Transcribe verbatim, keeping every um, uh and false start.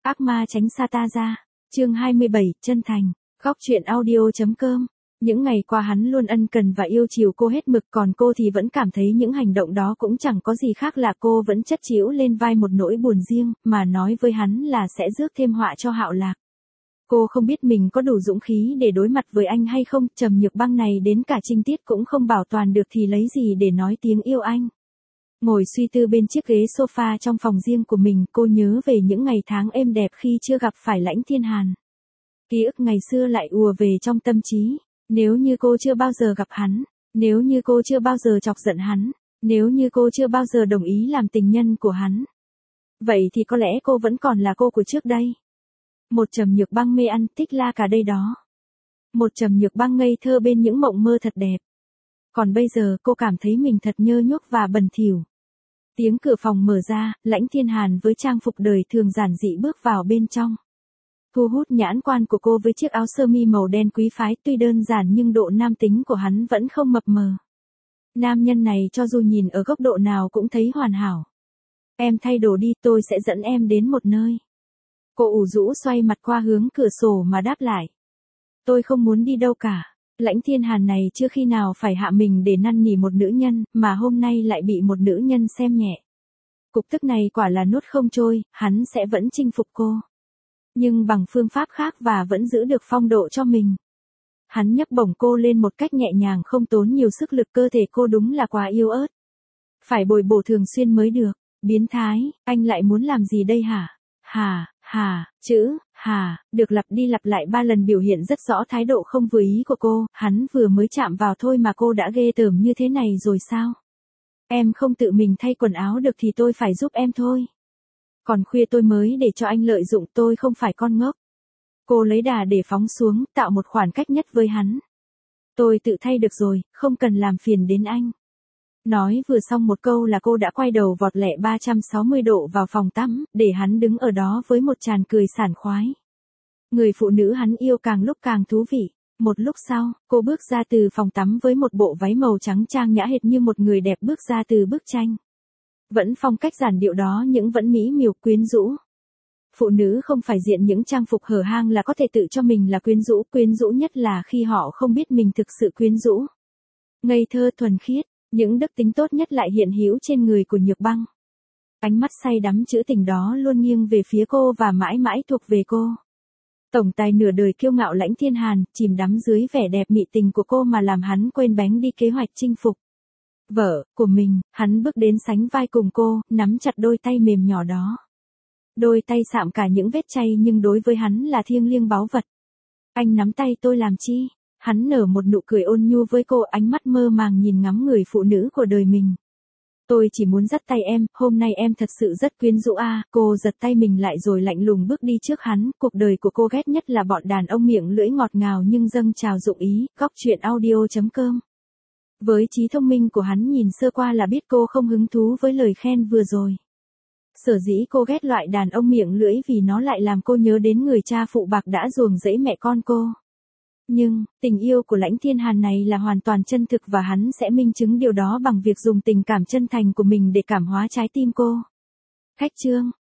Ác ma tránh xa ta ra. Chương hai mươi bảy, chân thành. Góc truyện audio.com. Những ngày qua hắn luôn ân cần và yêu chiều cô hết mực, còn cô thì vẫn cảm thấy những hành động đó cũng chẳng có gì khác lạ. Cô vẫn chất chịu lên vai một nỗi buồn riêng, mà nói với hắn là sẽ rước thêm họa cho Hạo Lạc. Cô không biết mình có đủ dũng khí để đối mặt với anh hay không. Trầm Nhược Băng này đến cả Trinh Tiết cũng không bảo toàn được thì lấy gì để nói tiếng yêu anh. Ngồi suy tư bên chiếc ghế sofa trong phòng riêng của mình, cô nhớ về những ngày tháng êm đẹp khi chưa gặp phải Lãnh Thiên Hàn. Ký ức ngày xưa lại ùa về trong tâm trí. Nếu như cô chưa bao giờ gặp hắn, nếu như cô chưa bao giờ chọc giận hắn, nếu như cô chưa bao giờ đồng ý làm tình nhân của hắn, vậy thì có lẽ cô vẫn còn là cô của trước đây. Một Trầm Nhược Băng mê ăn tích la cả đây đó. Một Trầm Nhược Băng ngây thơ bên những mộng mơ thật đẹp. Còn bây giờ cô cảm thấy mình thật nhơ nhuốc và bẩn thỉu. Tiếng cửa phòng mở ra, Lãnh Thiên Hàn với trang phục đời thường giản dị bước vào bên trong. Thu hút nhãn quan của cô với chiếc áo sơ mi màu đen quý phái, tuy đơn giản nhưng độ nam tính của hắn vẫn không mập mờ. Nam nhân này cho dù nhìn ở góc độ nào cũng thấy hoàn hảo. Em thay đồ đi, tôi sẽ dẫn em đến một nơi. Cô ủ rũ xoay mặt qua hướng cửa sổ mà đáp lại. Tôi không muốn đi đâu cả. Lãnh Thiên Hàn này chưa khi nào phải hạ mình để năn nỉ một nữ nhân, mà hôm nay lại bị một nữ nhân xem nhẹ. Cục tức này quả là nuốt không trôi, hắn sẽ vẫn chinh phục cô. Nhưng bằng phương pháp khác và vẫn giữ được phong độ cho mình. Hắn nhấc bổng cô lên một cách nhẹ nhàng không tốn nhiều sức lực, cơ thể cô đúng là quá yếu ớt. Phải bồi bổ thường xuyên mới được. Biến thái, anh lại muốn làm gì đây hả? Hà, hà, chữ, hà, được lặp đi lặp lại ba lần biểu hiện rất rõ thái độ không vừa ý của cô. Hắn vừa mới chạm vào thôi mà cô đã ghê tởm như thế này rồi sao? Em không tự mình thay quần áo được thì tôi phải giúp em thôi. Còn khuya tôi mới để cho anh lợi dụng, tôi không phải con ngốc. Cô lấy đà để phóng xuống, tạo một khoảng cách nhất với hắn. Tôi tự thay được rồi, không cần làm phiền đến anh. Nói vừa xong một câu là cô đã quay đầu vọt lẹ ba trăm sáu mươi độ vào phòng tắm, để hắn đứng ở đó với một tràn cười sảng khoái. Người phụ nữ hắn yêu càng lúc càng thú vị. Một lúc sau, cô bước ra từ phòng tắm với một bộ váy màu trắng trang nhã hệt như một người đẹp bước ra từ bức tranh. Vẫn phong cách giản điệu đó nhưng vẫn mỹ miều quyến rũ. Phụ nữ không phải diện những trang phục hở hang là có thể tự cho mình là quyến rũ, quyến rũ nhất là khi họ không biết mình thực sự quyến rũ. Ngây thơ thuần khiết, những đức tính tốt nhất lại hiện hữu trên người của Nhược Băng. Ánh mắt say đắm trữ tình đó luôn nghiêng về phía cô và mãi mãi thuộc về cô. Tổng tài nửa đời kiêu ngạo Lãnh Thiên Hàn, chìm đắm dưới vẻ đẹp mị tình của cô mà làm hắn quên bén đi kế hoạch chinh phục vợ của mình. Hắn bước đến sánh vai cùng cô, nắm chặt đôi tay mềm nhỏ đó. Đôi tay sạm cả những vết chay nhưng đối với hắn là thiêng liêng báu vật. Anh nắm tay tôi làm chi? Hắn nở một nụ cười ôn nhu với cô, ánh mắt mơ màng nhìn ngắm người phụ nữ của đời mình. Tôi chỉ muốn dắt tay em, hôm nay em thật sự rất quyến rũ a. À. Cô giật tay mình lại rồi lạnh lùng bước đi trước hắn. Cuộc đời của cô ghét nhất là bọn đàn ông miệng lưỡi ngọt ngào nhưng dâng trào dụng ý. Góc truyện audio.com. Với trí thông minh của hắn nhìn sơ qua là biết cô không hứng thú với lời khen vừa rồi. Sở dĩ cô ghét loại đàn ông miệng lưỡi vì nó lại làm cô nhớ đến người cha phụ bạc đã ruồng rẫy mẹ con cô. Nhưng, tình yêu của Lãnh Thiên Hàn này là hoàn toàn chân thực và hắn sẽ minh chứng điều đó bằng việc dùng tình cảm chân thành của mình để cảm hóa trái tim cô. Khách chương.